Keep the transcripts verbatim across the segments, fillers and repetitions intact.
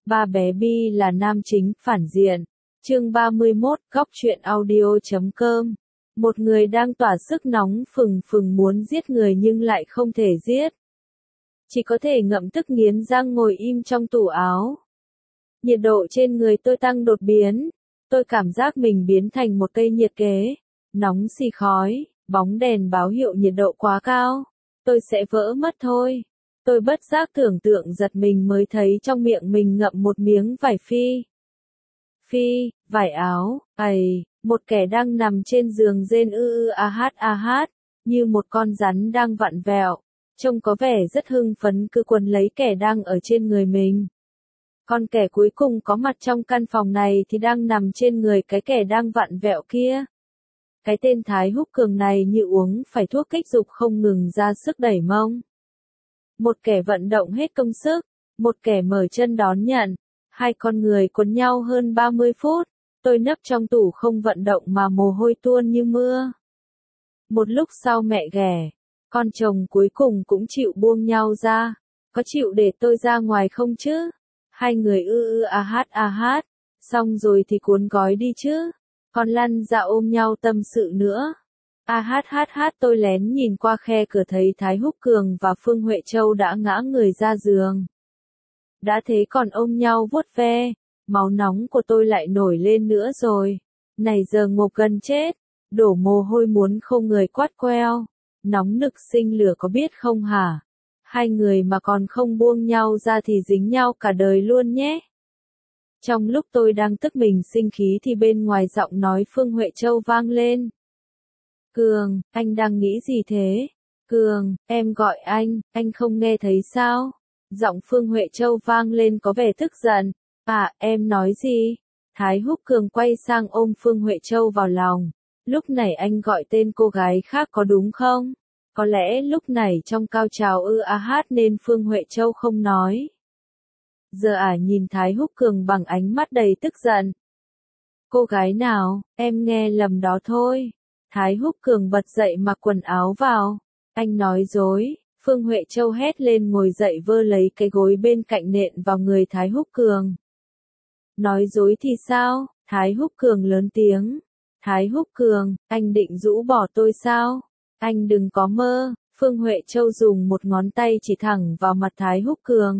Ba bé Bi là nam chính, phản diện. Chương ba mươi mốt, góc truyện audio chấm com. Một người đang tỏa sức nóng phừng phừng muốn giết người nhưng lại không thể giết. Chỉ có thể ngậm tức nghiến răng ngồi im trong tủ áo. Nhiệt độ trên người tôi tăng đột biến. Tôi cảm giác mình biến thành một cây nhiệt kế. Nóng xì khói, bóng đèn báo hiệu nhiệt độ quá cao. Tôi sẽ vỡ mất thôi. Tôi bất giác tưởng tượng giật mình mới thấy trong miệng mình ngậm một miếng vải phi. Phi, vải áo, ầy, một kẻ đang nằm trên giường rên ư ư a hát a hát, như một con rắn đang vặn vẹo, trông có vẻ rất hưng phấn cứ quấn lấy kẻ đang ở trên người mình. Còn kẻ cuối cùng có mặt trong căn phòng này thì đang nằm trên người cái kẻ đang vặn vẹo kia. Cái tên Thái Húc Cường này như uống phải thuốc kích dục không ngừng ra sức đẩy mông. Một kẻ vận động hết công sức, một kẻ mở chân đón nhận, hai con người quấn nhau hơn ba mươi phút, tôi nấp trong tủ không vận động mà mồ hôi tuôn như mưa. Một lúc sau mẹ ghẻ, con chồng cuối cùng cũng chịu buông nhau ra, có chịu để tôi ra ngoài không chứ? Hai người ư ư a hát a hát, xong rồi thì cuốn gói đi chứ, còn lăn ra ôm nhau tâm sự nữa. A hát hát hát tôi lén nhìn qua khe cửa thấy Thái Húc Cường và Phương Huệ Châu đã ngã người ra giường. Đã thế còn ôm nhau vuốt ve, máu nóng của tôi lại nổi lên nữa rồi. Này giờ ngộp gần chết, đổ mồ hôi muốn không người quát queo. Nóng nực sinh lửa có biết không hả? Hai người mà còn không buông nhau ra thì dính nhau cả đời luôn nhé. Trong lúc tôi đang tức mình sinh khí thì bên ngoài giọng nói Phương Huệ Châu vang lên. Cường, anh đang nghĩ gì thế? Cường, em gọi anh, anh không nghe thấy sao? Giọng Phương Huệ Châu vang lên có vẻ tức giận. À, em nói gì? Thái Húc Cường quay sang ôm Phương Huệ Châu vào lòng. Lúc này anh gọi tên cô gái khác có đúng không? Có lẽ lúc này trong cao trào ư a hát nên Phương Huệ Châu không nói. Giờ à nhìn Thái Húc Cường bằng ánh mắt đầy tức giận. Cô gái nào, em nghe lầm đó thôi. Thái Húc Cường bật dậy mặc quần áo vào. Anh nói dối. Phương Huệ Châu hét lên ngồi dậy vơ lấy cái gối bên cạnh nện vào người Thái Húc Cường. Nói dối thì sao? Thái Húc Cường lớn tiếng. Thái Húc Cường, anh định rũ bỏ tôi sao? Anh đừng có mơ. Phương Huệ Châu dùng một ngón tay chỉ thẳng vào mặt Thái Húc Cường.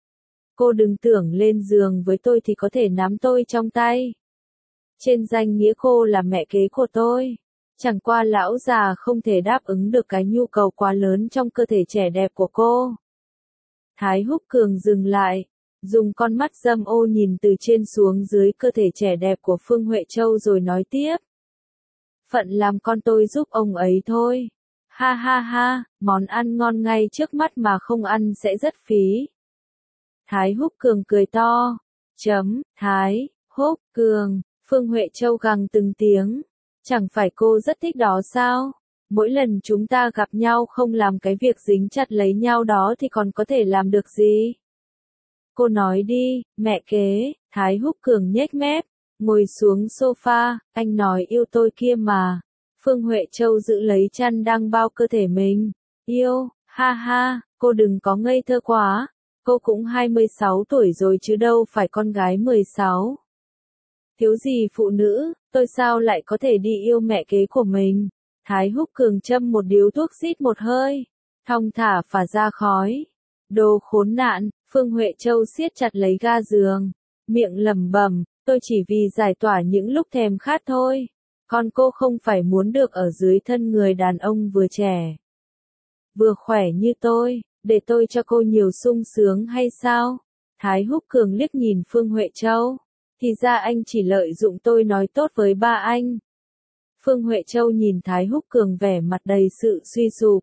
Cô đừng tưởng lên giường với tôi thì có thể nắm tôi trong tay. Trên danh nghĩa cô là mẹ kế của tôi. Chẳng qua lão già không thể đáp ứng được cái nhu cầu quá lớn trong cơ thể trẻ đẹp của cô. Thái Húc Cường dừng lại, dùng con mắt dâm ô nhìn từ trên xuống dưới cơ thể trẻ đẹp của Phương Huệ Châu rồi nói tiếp. Phận làm con tôi giúp ông ấy thôi. Ha ha ha, món ăn ngon ngay trước mắt mà không ăn sẽ rất phí. Thái Húc Cường cười to. Chấm, Thái, Húc, Cường, Phương Huệ Châu gằn từng tiếng. Chẳng phải cô rất thích đó sao? Mỗi lần chúng ta gặp nhau không làm cái việc dính chặt lấy nhau đó thì còn có thể làm được gì? Cô nói đi, mẹ kế. Thái Húc Cường nhếch mép, ngồi xuống sofa, anh nói yêu tôi kia mà. Phương Huệ Châu giữ lấy chăn đang bao cơ thể mình. Yêu, ha ha, cô đừng có ngây thơ quá. Cô cũng hai mươi sáu tuổi rồi chứ đâu phải con gái mười sáu. Thiếu gì phụ nữ, tôi sao lại có thể đi yêu mẹ kế của mình? Thái Húc Cường châm một điếu thuốc rít một hơi, thong thả phả ra khói. Đồ khốn nạn, Phương Huệ Châu siết chặt lấy ga giường, miệng lẩm bẩm, tôi chỉ vì giải tỏa những lúc thèm khát thôi. Còn cô không phải muốn được ở dưới thân người đàn ông vừa trẻ, vừa khỏe như tôi, để tôi cho cô nhiều sung sướng hay sao? Thái Húc Cường liếc nhìn Phương Huệ Châu. Thì ra anh chỉ lợi dụng tôi nói tốt với ba anh. Phương Huệ Châu nhìn Thái Húc Cường vẻ mặt đầy sự suy sụp.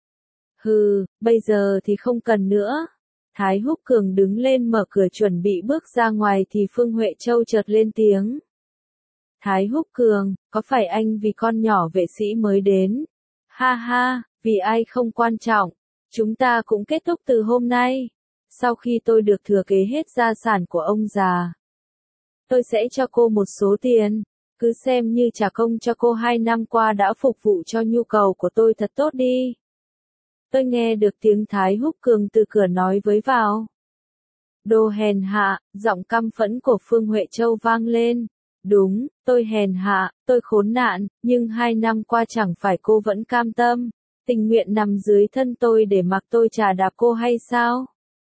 Hừ, bây giờ thì không cần nữa. Thái Húc Cường đứng lên mở cửa chuẩn bị bước ra ngoài thì Phương Huệ Châu chợt lên tiếng. Thái Húc Cường, có phải anh vì con nhỏ vệ sĩ mới đến? Ha ha, vì ai không quan trọng. Chúng ta cũng kết thúc từ hôm nay. Sau khi tôi được thừa kế hết gia sản của ông già, tôi sẽ cho cô một số tiền, cứ xem như trả công cho cô hai năm qua đã phục vụ cho nhu cầu của tôi thật tốt đi. Tôi nghe được tiếng Thái Húc Cường từ cửa nói với vào. Đồ hèn hạ, giọng căm phẫn của Phương Huệ Châu vang lên. Đúng, tôi hèn hạ, tôi khốn nạn, nhưng hai năm qua chẳng phải cô vẫn cam tâm, tình nguyện nằm dưới thân tôi để mặc tôi chà đạp cô hay sao?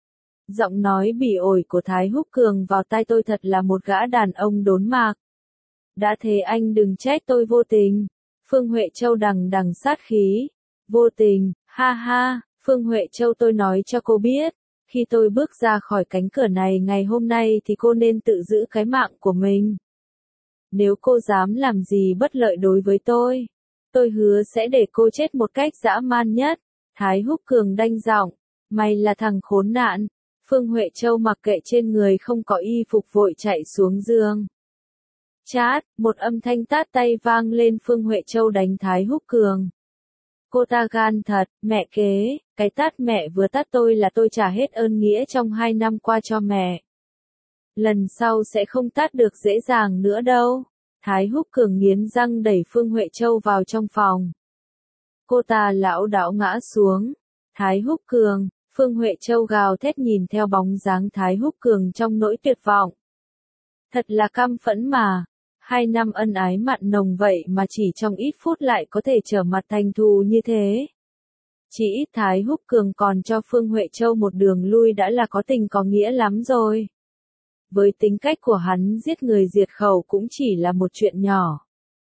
Giọng nói bỉ ổi của Thái Húc Cường vào tai tôi thật là một gã đàn ông đốn mạc. Đã thế anh đừng trách tôi vô tình. Phương Huệ Châu đằng đằng sát khí. Vô tình, ha ha, Phương Huệ Châu tôi nói cho cô biết, khi tôi bước ra khỏi cánh cửa này ngày hôm nay thì cô nên tự giữ cái mạng của mình. Nếu cô dám làm gì bất lợi đối với tôi, tôi hứa sẽ để cô chết một cách dã man nhất. Thái Húc Cường đanh giọng, mày là thằng khốn nạn. Phương Huệ Châu mặc kệ trên người không có y phục vội chạy xuống giường. Chát, một âm thanh tát tay vang lên. Phương Huệ Châu đánh Thái Húc Cường. Cô ta gan thật, mẹ kế, cái tát mẹ vừa tát tôi là tôi trả hết ơn nghĩa trong hai năm qua cho mẹ. Lần sau sẽ không tát được dễ dàng nữa đâu. Thái Húc Cường nghiến răng đẩy Phương Huệ Châu vào trong phòng. Cô ta lão đảo ngã xuống. Thái Húc Cường, Phương Huệ Châu gào thét nhìn theo bóng dáng Thái Húc Cường trong nỗi tuyệt vọng. Thật là căm phẫn mà. Hai năm ân ái mặn nồng vậy mà chỉ trong ít phút lại có thể trở mặt thành thù như thế. Chỉ ít Thái Húc Cường còn cho Phương Huệ Châu một đường lui đã là có tình có nghĩa lắm rồi. Với tính cách của hắn, giết người diệt khẩu cũng chỉ là một chuyện nhỏ.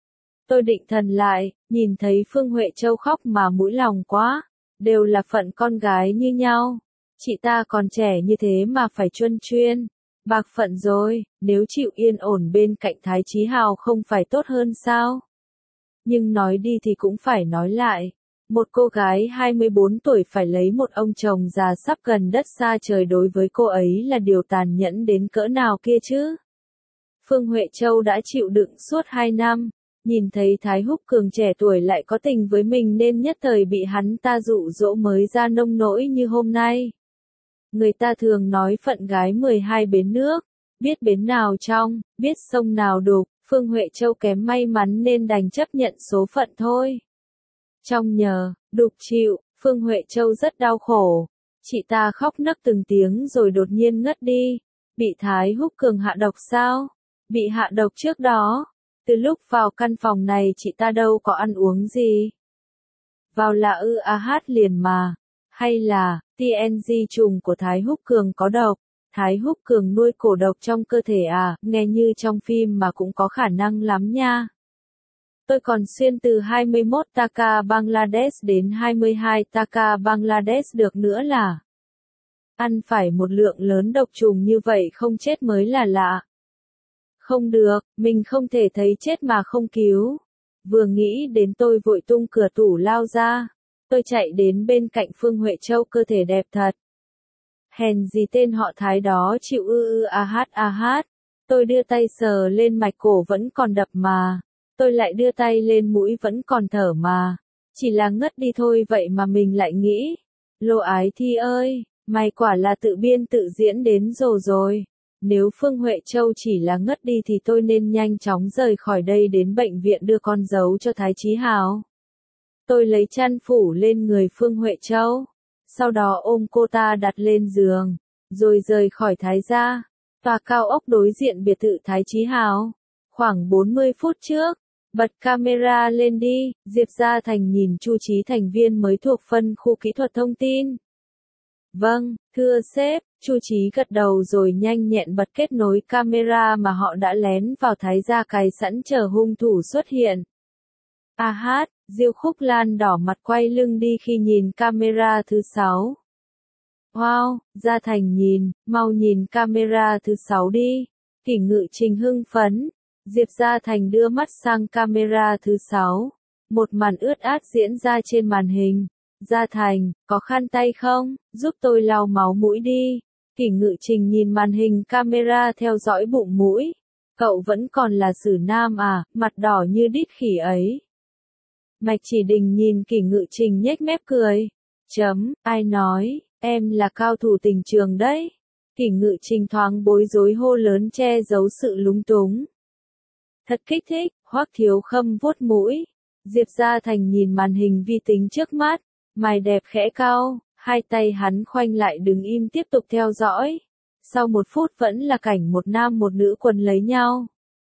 Tôi định thần lại, nhìn thấy Phương Huệ Châu khóc mà mũi lòng quá. Đều là phận con gái như nhau. Chị ta còn trẻ như thế mà phải truân chuyên. Bạc phận rồi, nếu chịu yên ổn bên cạnh Thái Chí Hào không phải tốt hơn sao? Nhưng nói đi thì cũng phải nói lại. Một cô gái hai mươi bốn tuổi phải lấy một ông chồng già sắp gần đất xa trời, đối với cô ấy là điều tàn nhẫn đến cỡ nào kia chứ? Phương Huệ Châu đã chịu đựng suốt hai năm, nhìn thấy Thái Húc Cường trẻ tuổi lại có tình với mình nên nhất thời bị hắn ta dụ dỗ mới ra nông nỗi như hôm nay. Người ta thường nói phận gái mười hai bến nước, biết bến nào trong, biết sông nào đục. Phương Huệ Châu kém may mắn nên đành chấp nhận số phận thôi. Trong nhờ, đục chịu, Phương Huệ Châu rất đau khổ. Chị ta khóc nấc từng tiếng rồi đột nhiên ngất đi. Bị Thái Húc Cường hạ độc sao? Bị hạ độc trước đó. Từ lúc vào căn phòng này chị ta đâu có ăn uống gì. Vào là ư a hát liền mà. Hay là, tê en giê trùng của Thái Húc Cường có độc? Thái Húc Cường nuôi cổ độc trong cơ thể à? Nghe như trong phim mà cũng có khả năng lắm nha. Tôi còn xuyên từ hai mươi mốt Taka Bangladesh đến hai mươi hai Taka Bangladesh được nữa là. Ăn phải một lượng lớn độc trùng như vậy không chết mới là lạ. Không được, mình không thể thấy chết mà không cứu. Vừa nghĩ đến tôi vội tung cửa tủ lao ra. Tôi chạy đến bên cạnh Phương Huệ Châu, cơ thể đẹp thật. Hèn gì tên họ Thái đó chịu ư ư a hát a hát. Tôi đưa tay sờ lên mạch cổ vẫn còn đập mà. Tôi lại đưa tay lên mũi vẫn còn thở mà. Chỉ là ngất đi thôi vậy mà mình lại nghĩ. Lô Ái Thi ơi, mày quả là tự biên tự diễn đến rồi rồi. Nếu Phương Huệ Châu chỉ là ngất đi thì tôi nên nhanh chóng rời khỏi đây đến bệnh viện đưa con dấu cho Thái Chí Hào. Tôi lấy chăn phủ lên người Phương Huệ Châu. Sau đó ôm cô ta đặt lên giường. Rồi rời khỏi Thái gia. Tòa cao ốc đối diện biệt thự Thái Chí Hào. Khoảng bốn mươi phút trước. Bật camera lên đi. Diệp Gia Thành nhìn Chu Chí, thành viên mới thuộc phân khu kỹ thuật thông tin. Vâng, thưa sếp. Chu Chí gật đầu rồi nhanh nhẹn bật kết nối camera mà họ đã lén vào Thái gia cài sẵn chờ hung thủ xuất hiện. A hát, Diêu Khúc Lan đỏ mặt quay lưng đi khi nhìn camera thứ sáu. Wow, Gia Thành nhìn, mau nhìn camera thứ sáu đi. Kỷ Ngự Trình hưng phấn. Diệp Gia Thành đưa mắt sang camera thứ sáu. Một màn ướt át diễn ra trên màn hình. Gia Thành, có khăn tay không? Giúp tôi lau máu mũi đi. Kỷ Ngự Trình nhìn màn hình camera theo dõi bụng mũi. Cậu vẫn còn là xử nam à, mặt đỏ như đít khỉ ấy. Mạch Chỉ Đình nhìn Kỷ Ngự Trình nhếch mép cười. Chấm, ai nói, em là cao thủ tình trường đấy. Kỷ Ngự Trình thoáng bối rối hô lớn che giấu sự lúng túng. Thật kích thích, Hoắc Thiếu Khâm vuốt mũi. Diệp Gia Thành nhìn màn hình vi tính trước mắt, mày đẹp khẽ cau, hai tay hắn khoanh lại đứng im tiếp tục theo dõi. Sau một phút vẫn là cảnh một nam một nữ quần lấy nhau.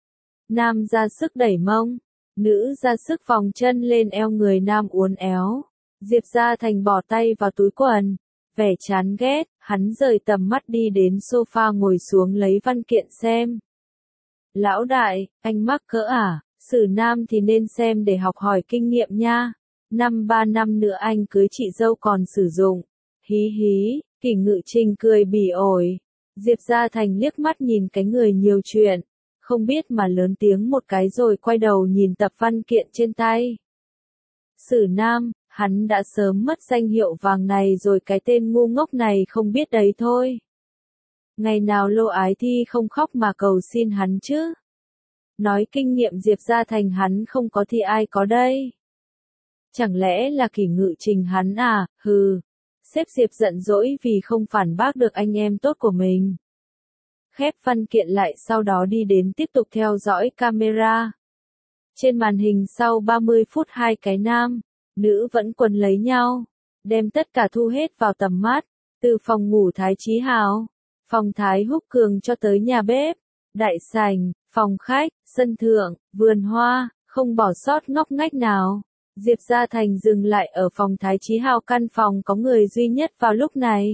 Nam ra sức đẩy mông, nữ ra sức vòng chân lên eo người nam uốn éo. Diệp Gia Thành bỏ tay vào túi quần, vẻ chán ghét, hắn rời tầm mắt đi đến sofa ngồi xuống lấy văn kiện xem. Lão đại, anh mắc cỡ à, xử nam thì nên xem để học hỏi kinh nghiệm nha. Năm ba năm nữa anh cưới chị dâu còn sử dụng. Hí hí, Kỷ Ngự Trình cười bỉ ổi. Diệp Gia Thành liếc mắt nhìn cái người nhiều chuyện, không biết mà lớn tiếng một cái rồi quay đầu nhìn tập văn kiện trên tay. Sử nam, hắn đã sớm mất danh hiệu vàng này rồi, cái tên ngu ngốc này không biết đấy thôi. Ngày nào Lô Ái Thi không khóc mà cầu xin hắn chứ? Nói kinh nghiệm Diệp Gia Thành hắn không có thì ai có đây? Chẳng lẽ là Kỷ Ngự Trình hắn à, hừ. Sếp Diệp giận dỗi vì không phản bác được anh em tốt của mình. Khép văn kiện lại sau đó đi đến tiếp tục theo dõi camera. Trên màn hình sau ba mươi phút hai cái nam, nữ vẫn quần lấy nhau, đem tất cả thu hết vào tầm mắt, từ phòng ngủ Thái Chí Hào, phòng Thái Húc Cường cho tới nhà bếp, đại sảnh, phòng khách, sân thượng, vườn hoa, không bỏ sót ngóc ngách nào. Diệp Gia Thành dừng lại ở phòng Thái Chí Hào, căn phòng có người duy nhất vào lúc này.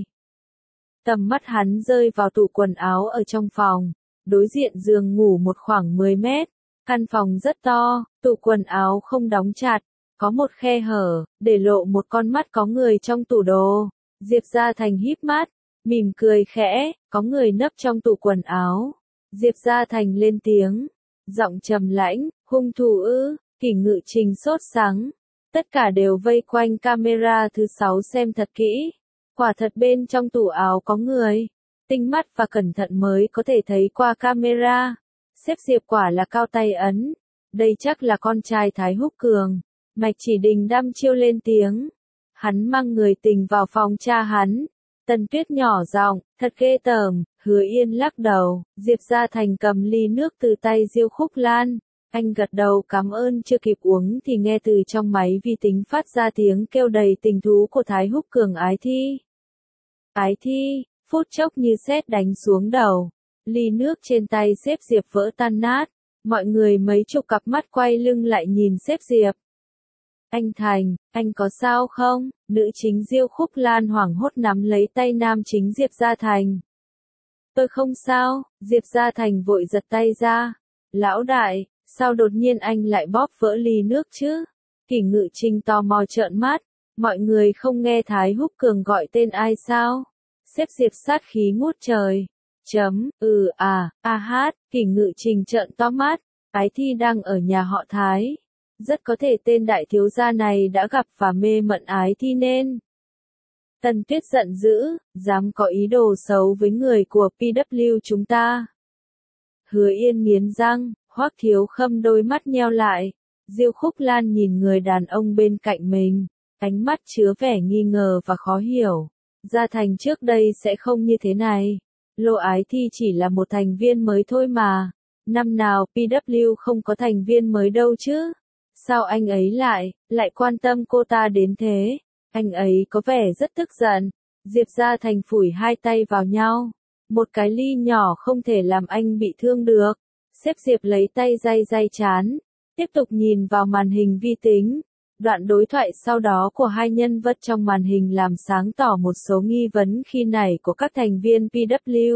Tầm mắt hắn rơi vào tủ quần áo ở trong phòng, đối diện giường ngủ một khoảng mười mét, căn phòng rất to, tủ quần áo không đóng chặt, có một khe hở, để lộ một con mắt có người trong tủ đồ. Diệp Gia Thành híp mắt, mỉm cười khẽ, có người nấp trong tủ quần áo. Diệp Gia Thành lên tiếng, giọng trầm lãnh, hung thủ ư? Kỷ Ngự Trình sốt sắng, tất cả đều vây quanh camera thứ sáu xem thật kỹ. Quả thật bên trong tủ áo có người, tinh mắt và cẩn thận mới có thể thấy qua camera. Sếp Diệp quả là cao tay ấn, đây chắc là con trai Thái Húc Cường. Mạch Chỉ Đình đăm chiêu lên tiếng, hắn mang người tình vào phòng cha hắn. Tần Tuyết nhỏ giọng, thật ghê tởm. Hứa Yên lắc đầu. Diệp Gia Thành cầm ly nước từ tay Diêu Khúc Lan. Anh gật đầu cảm ơn, chưa kịp uống thì nghe từ trong máy vi tính phát ra tiếng kêu đầy tình thú của Thái Húc Cường. Ái Thi. Ái Thi, phút chốc như sét đánh xuống đầu. Ly nước trên tay sếp Diệp vỡ tan nát. Mọi người mấy chục cặp mắt quay lưng lại nhìn sếp Diệp. Anh Thành, anh có sao không? Nữ chính Diêu Khúc Lan hoảng hốt nắm lấy tay nam chính Diệp Gia Thành. Tôi không sao. Diệp Gia Thành vội giật tay ra. Lão đại, sao đột nhiên anh lại bóp vỡ ly nước chứ? Kỷ Ngự Trình tò mò trợn mắt. Mọi người không nghe Thái Húc Cường gọi tên ai sao? Sếp Diệp sát khí ngút trời. Chấm, ừ à, a hát, Kỷ Ngự Trình trợn to mắt. Ái Thi đang ở nhà họ Thái. Rất có thể tên đại thiếu gia này đã gặp và mê mẩn Ái Thi nên. Tần Tuyết giận dữ, dám có ý đồ xấu với người của pê vê chúng ta. Hứa Yên nghiến răng, Hoắc Thiếu Khâm đôi mắt nheo lại. Diêu Khúc Lan nhìn người đàn ông bên cạnh mình, ánh mắt chứa vẻ nghi ngờ và khó hiểu. Gia Thành trước đây sẽ không như thế này. Lô Ái Thi chỉ là một thành viên mới thôi mà. Năm nào pê vê không có thành viên mới đâu chứ. Sao anh ấy lại, lại quan tâm cô ta đến thế? Anh ấy có vẻ rất tức giận. Diệp Gia Thành phủi hai tay vào nhau. Một cái ly nhỏ không thể làm anh bị thương được. Sếp Diệp lấy tay day day chán. Tiếp tục nhìn vào màn hình vi tính. Đoạn đối thoại sau đó của hai nhân vật trong màn hình làm sáng tỏ một số nghi vấn khi nãy của các thành viên pê vê.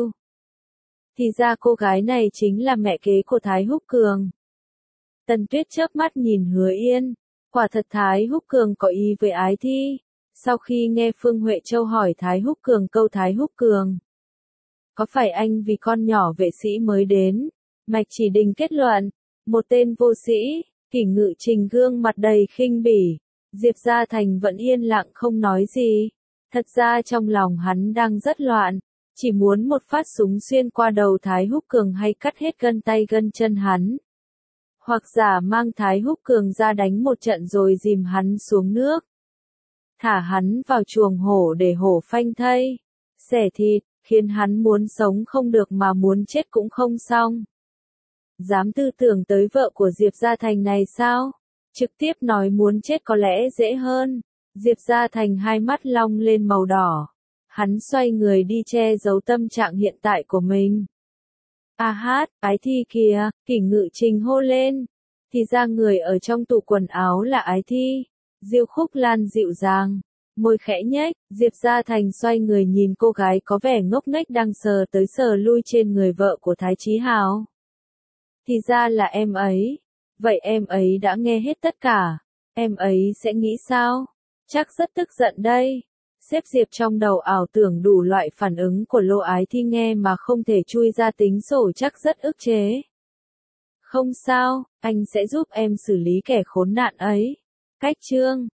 Thì ra cô gái này chính là mẹ kế của Thái Húc Cường. Tần Tuyết chớp mắt nhìn Hứa Yên. Quả thật Thái Húc Cường có ý với Ái Thi. Sau khi nghe Phương Huệ Châu hỏi Thái Húc Cường câu Thái Húc Cường, có phải anh vì con nhỏ vệ sĩ mới đến? Mạch Chỉ Đình kết luận, một tên vô sĩ. Kỷ Ngự Trình gương mặt đầy khinh bỉ. Diệp Gia Thành vẫn yên lặng không nói gì. Thật ra trong lòng hắn đang rất loạn. Chỉ muốn một phát súng xuyên qua đầu Thái Húc Cường hay cắt hết gân tay gân chân hắn. Hoặc giả mang Thái Húc Cường ra đánh một trận rồi dìm hắn xuống nước. Thả hắn vào chuồng hổ để hổ phanh thây. Xẻ thịt, khiến hắn muốn sống không được mà muốn chết cũng không xong. Dám tư tưởng tới vợ của Diệp Gia Thành này sao? Trực tiếp nói muốn chết có lẽ dễ hơn. Diệp Gia Thành hai mắt long lên màu đỏ. Hắn xoay người đi che giấu tâm trạng hiện tại của mình. A hát, Ái Thi kìa, Kỷ Ngự Trình hô lên. Thì ra người ở trong tủ quần áo là Ái Thi. Diêu Khúc Lan dịu dàng, môi khẽ nhếch, Diệp Gia Thành xoay người nhìn cô gái có vẻ ngốc nghếch đang sờ tới sờ lui trên người vợ của Thái Chí Hào. Thì ra là em ấy. Vậy em ấy đã nghe hết tất cả. Em ấy sẽ nghĩ sao? Chắc rất tức giận đây. Xếp Diệp trong đầu ảo tưởng đủ loại phản ứng của Lô Ái Thi nghe mà không thể chui ra tính sổ chắc rất ức chế. Không sao, anh sẽ giúp em xử lý kẻ khốn nạn ấy. Cách chương